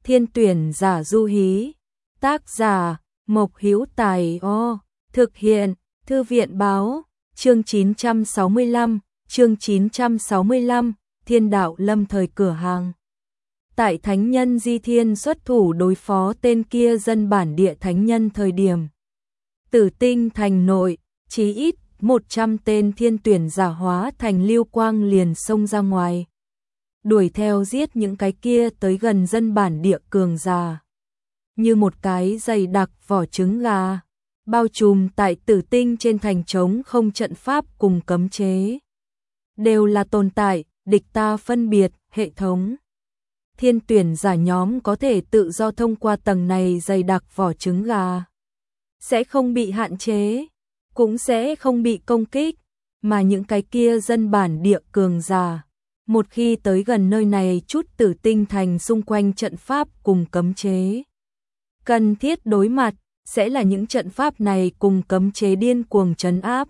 Thiên tuyển giả du hí. Tác giả Mộc Hữu Tài. Thực hiện Thư viện báo. Chương 965, Thiên đạo lâm thời cửa hàng. Tại thánh nhân Di Thiên xuất thủ đối phó tên kia dân bản địa thánh nhân thời điểm Tử Tinh thành nội, chí ít 100 tên thiên tuyển giả hóa thành lưu quang liền xông ra ngoài, đuổi theo giết những cái kia tới gần dân bản địa cường giả. Như một cái dày đặc vỏ trứng gà, bao trùm tại Tử Tinh trên thành trống không trận pháp cùng cấm chế. Đều là tồn tại, địch ta phân biệt, hệ thống. Thiên tuyển giả nhóm có thể tự do thông qua tầng này dày đặc vỏ trứng gà. Sẽ không bị hạn chế, cũng sẽ không bị công kích, mà những cái kia dân bản địa cường giả. Một khi tới gần nơi này chút Tử Tinh thành xung quanh trận pháp cùng cấm chế. Cần thiết đối mặt, sẽ là những trận pháp này cùng cấm chế điên cuồng trấn áp.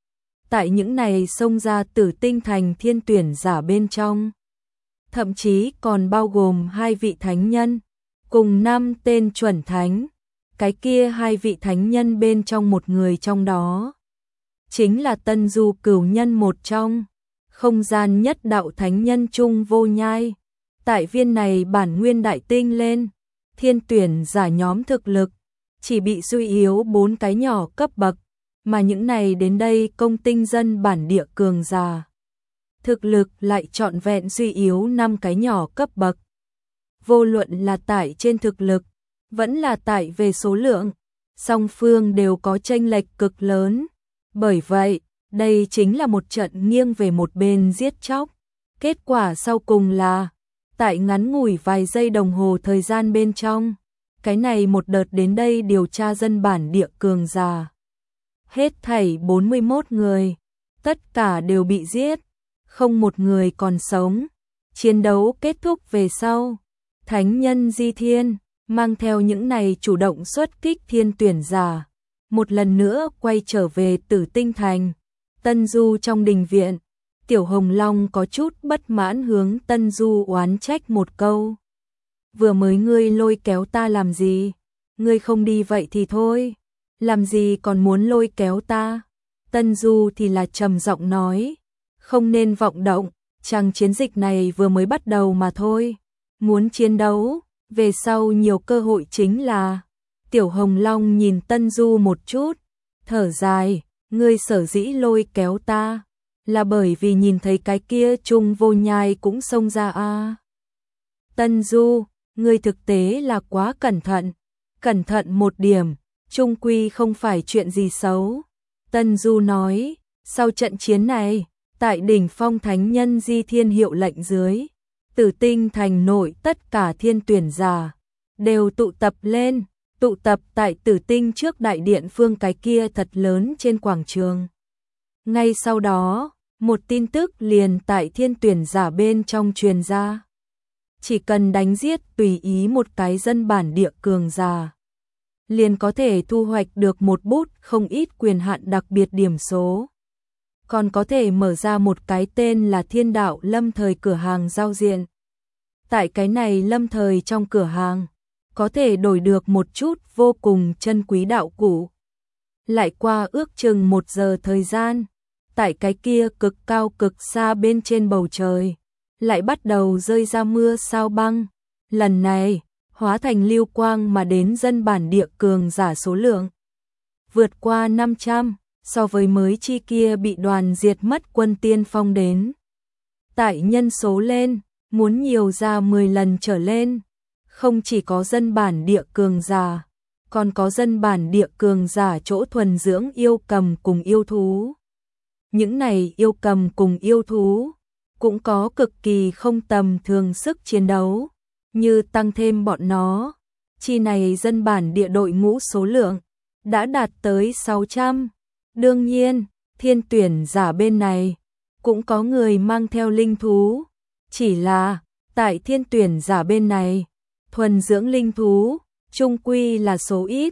Tại những này xông ra Tử Tinh thành thiên tuyển giả bên trong. Thậm chí còn bao gồm 2 vị thánh nhân, cùng 5 tên chuẩn thánh. Cái kia 2 vị thánh nhân bên trong một người trong đó. Chính là Tân Du Cửu Nhân một trong. Không gian nhất đạo thánh nhân Trung Vô Nhai. Tại viên này bản nguyên đại tinh lên, thiên tuyển giả nhóm thực lực chỉ bị suy yếu 4 cái nhỏ cấp bậc, mà những này đến đây công tinh dân bản địa cường giả. Thực lực lại trọn vẹn suy yếu 5 cái nhỏ cấp bậc. Vô luận là tại trên thực lực, vẫn là tại về số lượng, song phương đều có chênh lệch cực lớn. Bởi vậy, đây chính là một trận nghiêng về một bên giết chóc. Kết quả sau cùng là, tại ngắn ngủi vài giây đồng hồ thời gian bên trong, cái này một đợt đến đây điều tra dân bản địa cường giả. Hết thảy 41 người, tất cả đều bị giết, không một người còn sống. Chiến đấu kết thúc về sau, thánh nhân Di Thiên mang theo những này chủ động xuất kích thiên tuyển giả, một lần nữa quay trở về Tử Tinh thành. Tân Du trong đình viện, Tiểu Hồng Long có chút bất mãn hướng Tân Du oán trách một câu. Vừa mới ngươi lôi kéo ta làm gì? Ngươi không đi vậy thì thôi, làm gì còn muốn lôi kéo ta? Tân Du thì là trầm giọng nói, không nên vọng động, chàng chiến dịch này vừa mới bắt đầu mà thôi. Muốn chiến đấu, về sau nhiều cơ hội chính là. Tiểu Hồng Long nhìn Tân Du một chút, thở dài, ngươi sở dĩ lôi kéo ta, là bởi vì nhìn thấy cái kia Trung Vô Nhai cũng xông ra a. Tân Du, ngươi thực tế là quá cẩn thận một điểm, chung quy không phải chuyện gì xấu. Tân Du nói, sau trận chiến này, tại đỉnh phong thánh nhân Di Thiên hiệu lệnh dưới, Tử Tinh thành nội tất cả thiên tuyển giả đều tụ tập tại Tử Tinh trước đại điện phương cái kia thật lớn trên quảng trường. Ngay sau đó, một tin tức liền tại thiên tuyển giả bên trong truyền ra. Chỉ cần đánh giết tùy ý một cái dân bản địa cường giả, liền có thể thu hoạch được một bút không ít quyền hạn đặc biệt điểm số. Còn có thể mở ra một cái tên là Thiên đạo lâm thời cửa hàng giao diện. Tại cái này lâm thời trong cửa hàng, có thể đổi được một chút vô cùng chân quý đạo cụ. Lại qua ước chừng 1 giờ thời gian, tại cái kia cực cao cực xa bên trên bầu trời, lại bắt đầu rơi ra mưa sao băng. Lần này, hóa thành lưu quang mà đến dân bản địa cường giả số lượng vượt qua 500, so với mới chi kia bị đoàn diệt mất quân tiên phong đến. Tại nhân số lên, muốn nhiều ra 10 lần trở lên. Không chỉ có dân bản địa cường giả, còn có dân bản địa cường giả chỗ thuần dưỡng yêu cầm cùng yêu thú. Những này yêu cầm cùng yêu thú cũng có cực kỳ không tầm thường sức chiến đấu, như tăng thêm bọn nó. Chi này dân bản địa đội ngũ số lượng đã đạt tới 600. Đương nhiên, thiên tuyển giả bên này cũng có người mang theo linh thú. Chỉ là, tại thiên tuyển giả bên này, thuần dưỡng linh thú, chung quy là số ít.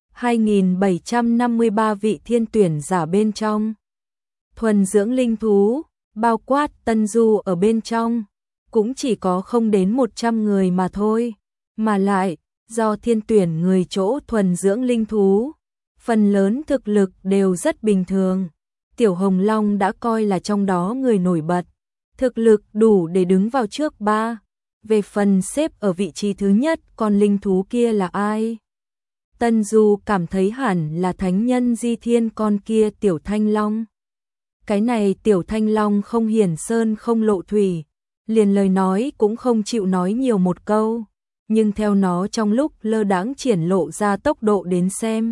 2753 vị thiên tuyển giả bên trong. Thuần dưỡng linh thú, bao quát Tân Du ở bên trong, cũng chỉ có không đến 100 người mà thôi. Mà lại, do Thiên tuyển người chỗ thuần dưỡng linh thú, phần lớn thực lực đều rất bình thường. Tiểu Hồng Long đã coi là trong đó người nổi bật, thực lực đủ để đứng vào trước ba. Về phần xếp ở vị trí thứ nhất, con linh thú kia là ai? Tân Du cảm thấy hẳn là thánh nhân Di Thiên con kia Tiểu Thanh Long. Cái này Tiểu Thanh Long không hiển sơn không lộ thủy, liền lời nói cũng không chịu nói nhiều một câu, nhưng theo nó trong lúc lơ đãng triển lộ ra tốc độ đến xem.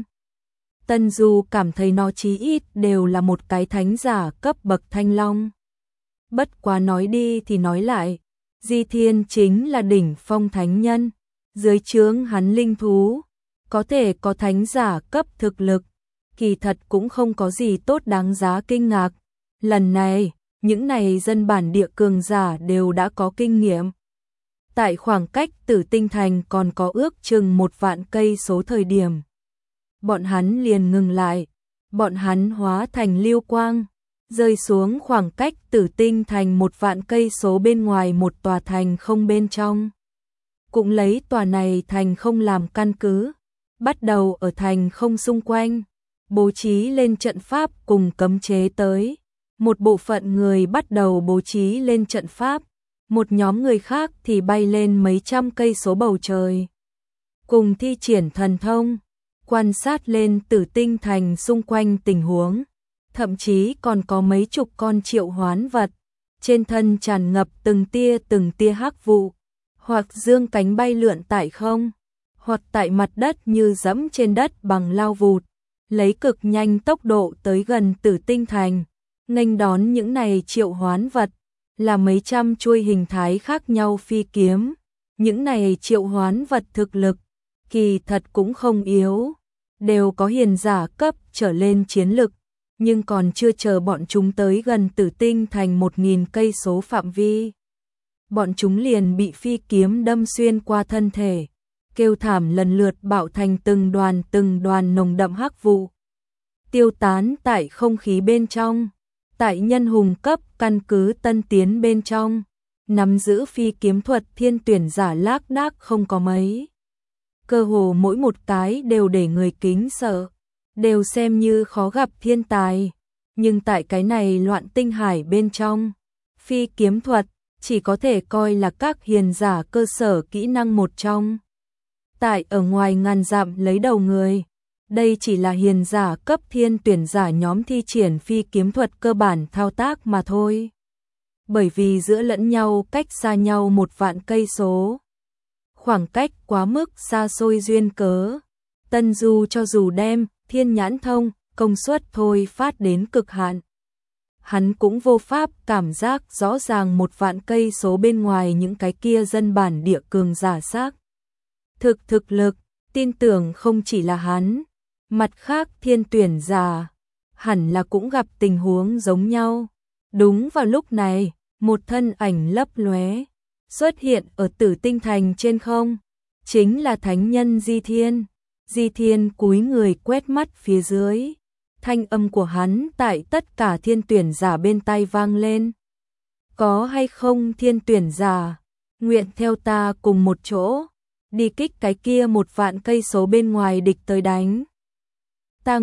Tân Du cảm thấy nó chí ít đều là một cái thánh giả cấp bậc Thanh Long. Bất quá nói đi thì nói lại, Di Thiên chính là đỉnh phong thánh nhân, dưới trướng hắn linh thú, có thể có thánh giả cấp thực lực, kỳ thật cũng không có gì tốt đáng giá kinh ngạc. Lần này, những này dân bản địa cường giả đều đã có kinh nghiệm. Tại khoảng cách Tử Tinh Thành còn có ước chừng 1 vạn cây số thời điểm, bọn hắn liền ngừng lại, bọn hắn hóa thành lưu quang, rơi xuống khoảng cách Tử Tinh Thành 1 vạn cây số bên ngoài một tòa thành không bên trong. Cũng lấy tòa này thành không làm căn cứ, bắt đầu ở thành không xung quanh, bố trí lên trận pháp cùng cấm chế tới. Một bộ phận người bắt đầu bố trí lên trận pháp, một nhóm người khác thì bay lên mấy trăm cây số bầu trời, cùng thi triển thần thông, quan sát lên Tử Tinh Thành xung quanh tình huống, thậm chí còn có mấy chục con triệu hoán vật, trên thân tràn ngập từng tia hắc vụ, hoặc dương cánh bay lượn tại không, hoặc tại mặt đất như dẫm trên đất bằng lao vụt, lấy cực nhanh tốc độ tới gần Tử Tinh Thành. Nghênh đón những này triệu hoán vật là mấy trăm chuôi hình thái khác nhau phi kiếm. Những này triệu hoán vật thực lực kỳ thật cũng không yếu, đều có hiền giả cấp trở lên chiến lực, nhưng còn chưa chờ bọn chúng tới gần Tử Tinh Thành 1000 cây số phạm vi, bọn chúng liền bị phi kiếm đâm xuyên qua thân thể, kêu thảm lần lượt bạo thành từng đoàn nồng đậm hắc vụ, tiêu tán tại không khí bên trong. Tại nhân hùng cấp căn cứ Tân Tiến bên trong, nắm giữ phi kiếm thuật thiên tuyển giả lác đác không có mấy. Cơ hồ mỗi một cái đều để người kính sợ, đều xem như khó gặp thiên tài. Nhưng tại cái này loạn tinh hải bên trong, phi kiếm thuật chỉ có thể coi là các hiền giả cơ sở kỹ năng một trong. Tại ở ngoài ngàn dặm lấy đầu người, đây chỉ là hiền giả cấp thiên tuyển giả nhóm thi triển phi kiếm thuật cơ bản thao tác mà thôi. Bởi vì giữa lẫn nhau cách xa nhau 1 vạn cây số, khoảng cách quá mức xa xôi duyên cớ, Tân Du cho dù đem thiên nhãn thông công suất thôi phát đến cực hạn, hắn cũng vô pháp cảm giác rõ ràng 1 vạn cây số bên ngoài những cái kia dân bản địa cường giả xác thực lực, tin tưởng không chỉ là hắn. Mặt khác thiên tuyển giả hẳn là cũng gặp tình huống giống nhau. Đúng vào lúc này, một thân ảnh lấp lóe xuất hiện ở Tử Tinh Thành trên không, chính là thánh nhân Di Thiên. Di Thiên cúi người quét mắt phía dưới, thanh âm của hắn tại tất cả thiên tuyển giả bên tai vang lên. Có hay không thiên tuyển giả, nguyện theo ta cùng một chỗ, đi kích cái kia 1 vạn cây số bên ngoài địch tới đánh. Ta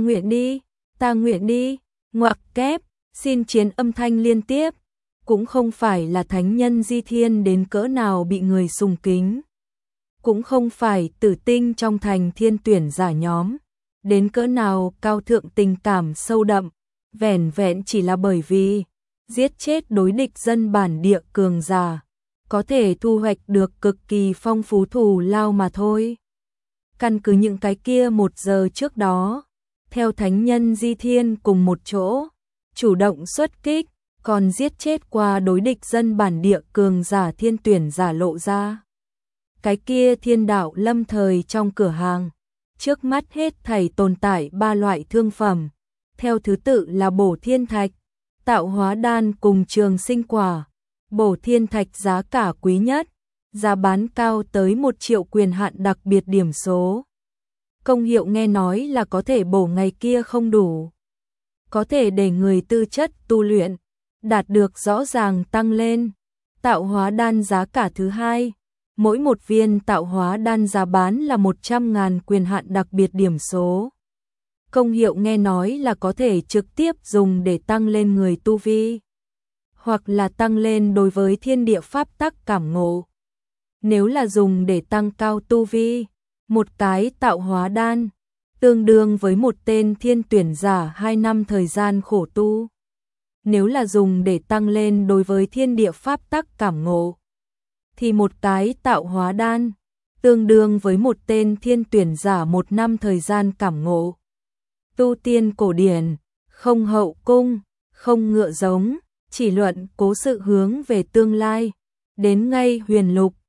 nguyện đi, ngoặc kép, xin chiến âm thanh liên tiếp, cũng không phải là thánh nhân Di Thiên đến cỡ nào bị người sùng kính, cũng không phải Tử Tinh trong thành thiên tuyển giả nhóm, đến cỡ nào cao thượng tình cảm sâu đậm, vẻn vẹn chỉ là bởi vì giết chết đối địch dân bản địa cường giả, có thể thu hoạch được cực kỳ phong phú thù lao mà thôi. Căn cứ những cái kia 1 giờ trước đó, theo thánh nhân Di Thiên cùng một chỗ, chủ động xuất kích, còn giết chết qua đối địch dân bản địa cường giả thiên tuyển giả lộ ra. Cái kia thiên đạo lâm thời trong cửa hàng, trước mắt hết thảy tồn tại 3 loại thương phẩm, theo thứ tự là bổ thiên thạch, tạo hóa đan cùng trường sinh quả. Bổ thiên thạch giá cả quý nhất, giá bán cao tới 1 triệu quyền hạn đặc biệt điểm số. Công hiệu nghe nói là có thể bổ ngày kia không đủ, có thể để người tư chất tu luyện đạt được rõ ràng tăng lên. Tạo hóa đan giá cả thứ hai, Mỗi một viên tạo hóa đan giá bán là 100.000 quyền hạn đặc biệt điểm số. Công hiệu nghe nói là có thể trực tiếp dùng để tăng lên người tu vi, hoặc là tăng lên đối với thiên địa pháp tắc cảm ngộ. Nếu là dùng để tăng cao tu vi, một cái tạo hóa đan tương đương với một tên thiên tuyển giả 2 năm thời gian khổ tu. Nếu là dùng để tăng lên đối với thiên địa pháp tắc cảm ngộ, thì một cái tạo hóa đan tương đương với một tên thiên tuyển giả 1 năm thời gian cảm ngộ. Tu tiên cổ điển, không hậu cung, không ngựa giống, chỉ luận cố sự hướng về tương lai, đến ngay huyền lục,